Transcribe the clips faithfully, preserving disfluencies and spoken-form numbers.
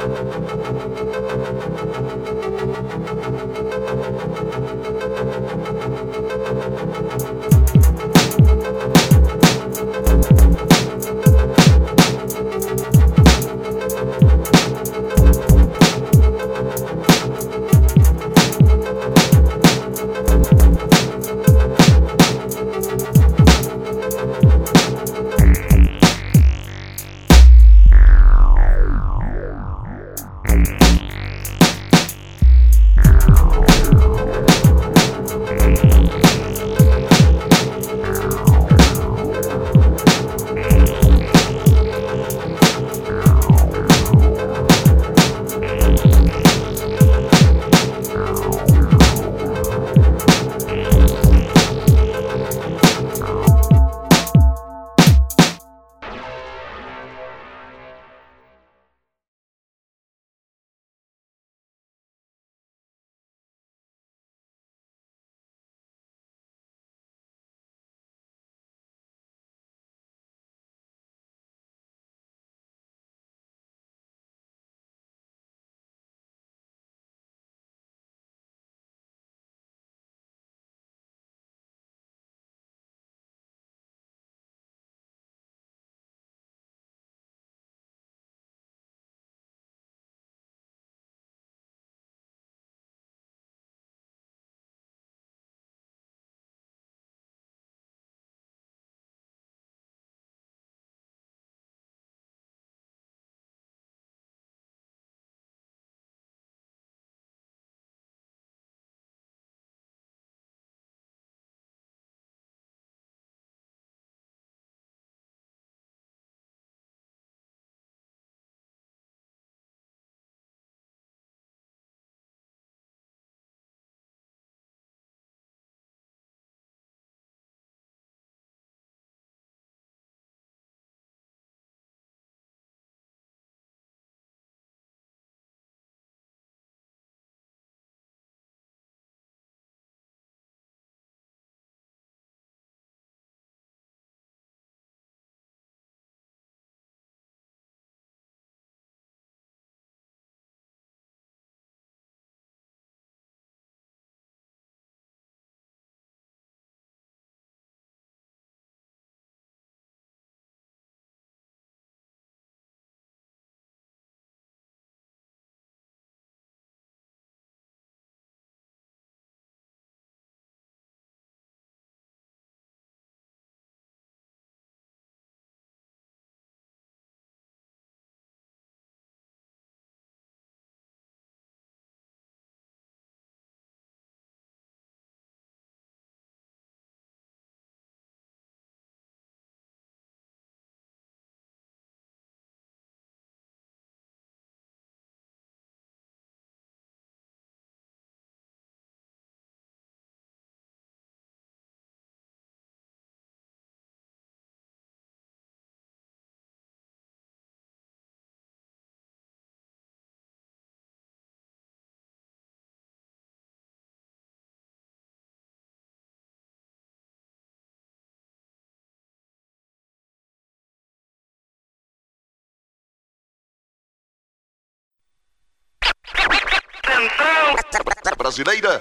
Brasileira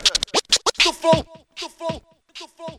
do flow, do flow, do flow.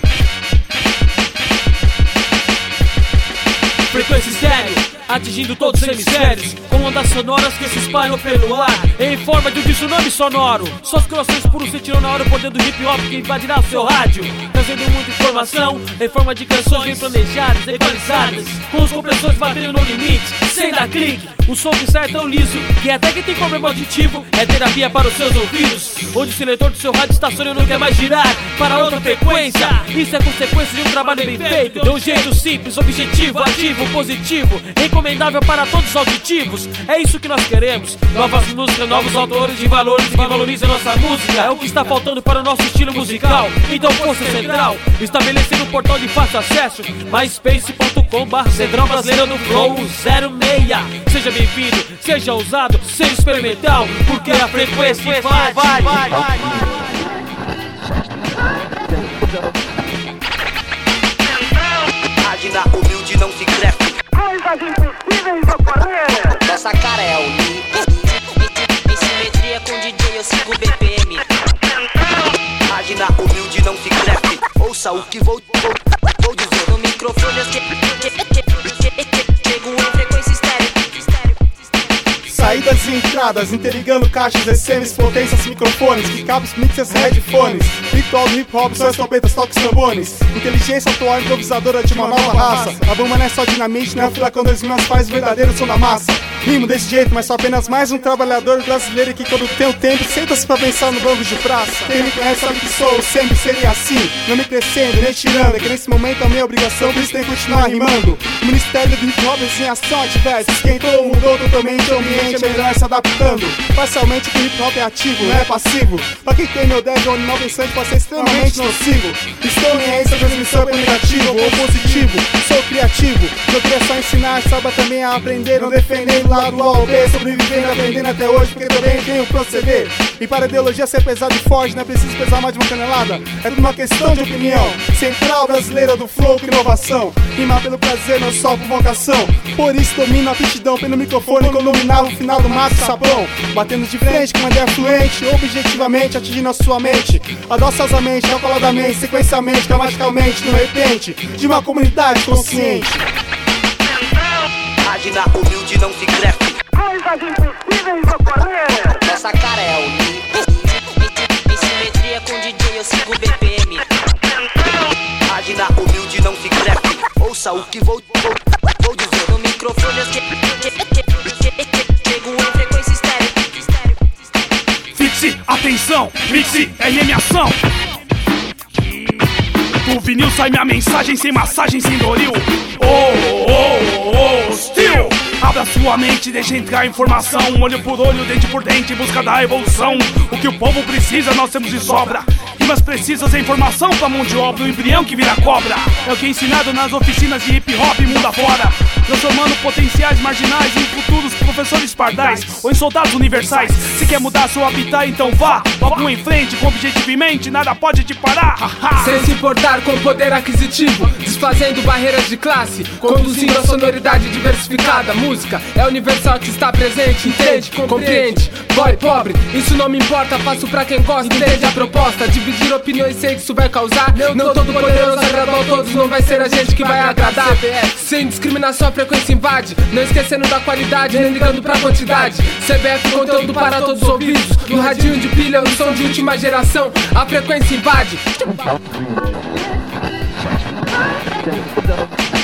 Frequência estéreo, atingindo todos os hemisférios, com ondas sonoras que se espalham pelo ar, em forma de um tsunami sonoro. Suas corações puros sentirão na hora o poder do hip hop que invadirá o seu rádio, trazendo muita informação em forma de canções bem planejadas, equalizadas, com os compressores batendo no limite, sem dar clique. O som que sai é tão liso que até quem tem problema auditivo é terapia para os seus ouvidos, onde o seletor do seu rádio estaciona não quer mais girar para outra frequência. Isso é consequência de um trabalho bem feito, de um jeito simples, objetivo, ativo, positivo, recomendável para todos os auditivos. É isso que nós queremos, novas músicas, novos autores de valores que valorizam nossa música. É o que está faltando para o nosso estilo musical. Então força central, estabelecendo um portal de fácil acesso, myspace ponto com barra Central Brasileira do Flow zero seis. Seja bem-vindo, seja ousado, seja experimental, porque a frequência vai, vai, vai, vai. Página humilde não se cresce, coisas impossíveis ocorreram. Nossa cara é o em simetria com D J eu sigo B P M. Página humilde não se cresce, ouça o que vou, vou, vou dizer. No microfone eu chego em frequência estéreo. Saídas e entradas, interligando caixas, E Ms, potências, microfones, pickups, mixers, headphones. Ritual do hip hop, só as trompetas, toques, tambones. Inteligência atual, improvisadora de uma nova raça. A bomba não é só dinamite, não é furacão dois mil, mas faz o verdadeiro som da massa. Rimo desse jeito, mas sou apenas mais um trabalhador brasileiro que quando tem o tempo senta-se pra pensar no banco de praça. Quem me conhece sabe que sou, sempre seria assim, não me crescendo, nem tirando. É que nesse momento é a minha obrigação, por isso tem que continuar rimando. O Ministério do Hip Hop em ação adversa, esquentou, mudou totalmente o ambiente, é melhor se adaptando. Parcialmente que o hip hop é ativo, não é passivo. Pra quem tem meu dev, o animal pensante pode ser extremamente nocivo. Estou nem aí se a transmissão é negativo ou positivo, sou criativo. Eu queria só ensinar, saiba também a aprender, não defender lado A ou B, sobrevivendo, aprendendo até hoje, porque também tenho proceder. E para a ideologia ser pesada e forte, não é preciso pesar mais de uma canelada. É tudo uma questão de opinião. Central Brasileira do Flow com inovação, rimar pelo prazer, não só por vocação. Por isso domino a aptidão pelo microfone, quando dominava o final do maço sabão. Batendo de frente com uma ideia fluente, objetivamente atingindo a sua mente. Adoçosamente, calculadamente, sequencialmente, gramaticalmente, no repente, de uma comunidade consciente. Página humilde não se cresce, Coisas impossíveis ocorreram. nossa cara é o em simetria com D J eu sigo B P M. Página humilde não se cresce, ouça o que vou, vou, vou dizer. No microfone eu chego em frequência estéreo. Fixe, atenção, mixe, R M ação. Do vinil sai minha mensagem sem massagem, sem doril. Oh, oh, oh, still. Abra sua mente, deixa entrar informação, olho por olho, dente por dente, em busca da evolução. O que o povo precisa, nós temos de sobra. Rimas precisas, é informação pra mão de obra, o embrião que vira cobra. É o que é ensinado nas oficinas de hip hop mundo afora, transformando potenciais marginais em futuros professores pardais ou em soldados universais. Se quer mudar seu habitat, então vá logo em frente, com objetividade, nada pode te parar. Sem se importar com poder aquisitivo, desfazendo barreiras de classe, conduzindo a sonoridade diversificada. Música é universal que está presente, entende, compreende. Boy pobre, isso não me importa, faço pra quem gosta, entende a proposta. Dividir opiniões, sei que isso vai causar. Não todo poderoso agradou a todos, não vai ser a gente que vai agradar. Sem discriminação a frequência invade, não esquecendo da qualidade, nem ligando pra quantidade. C B F conteúdo para todos os ouvidos, no radinho de pilha, no som de última geração, a frequência invade.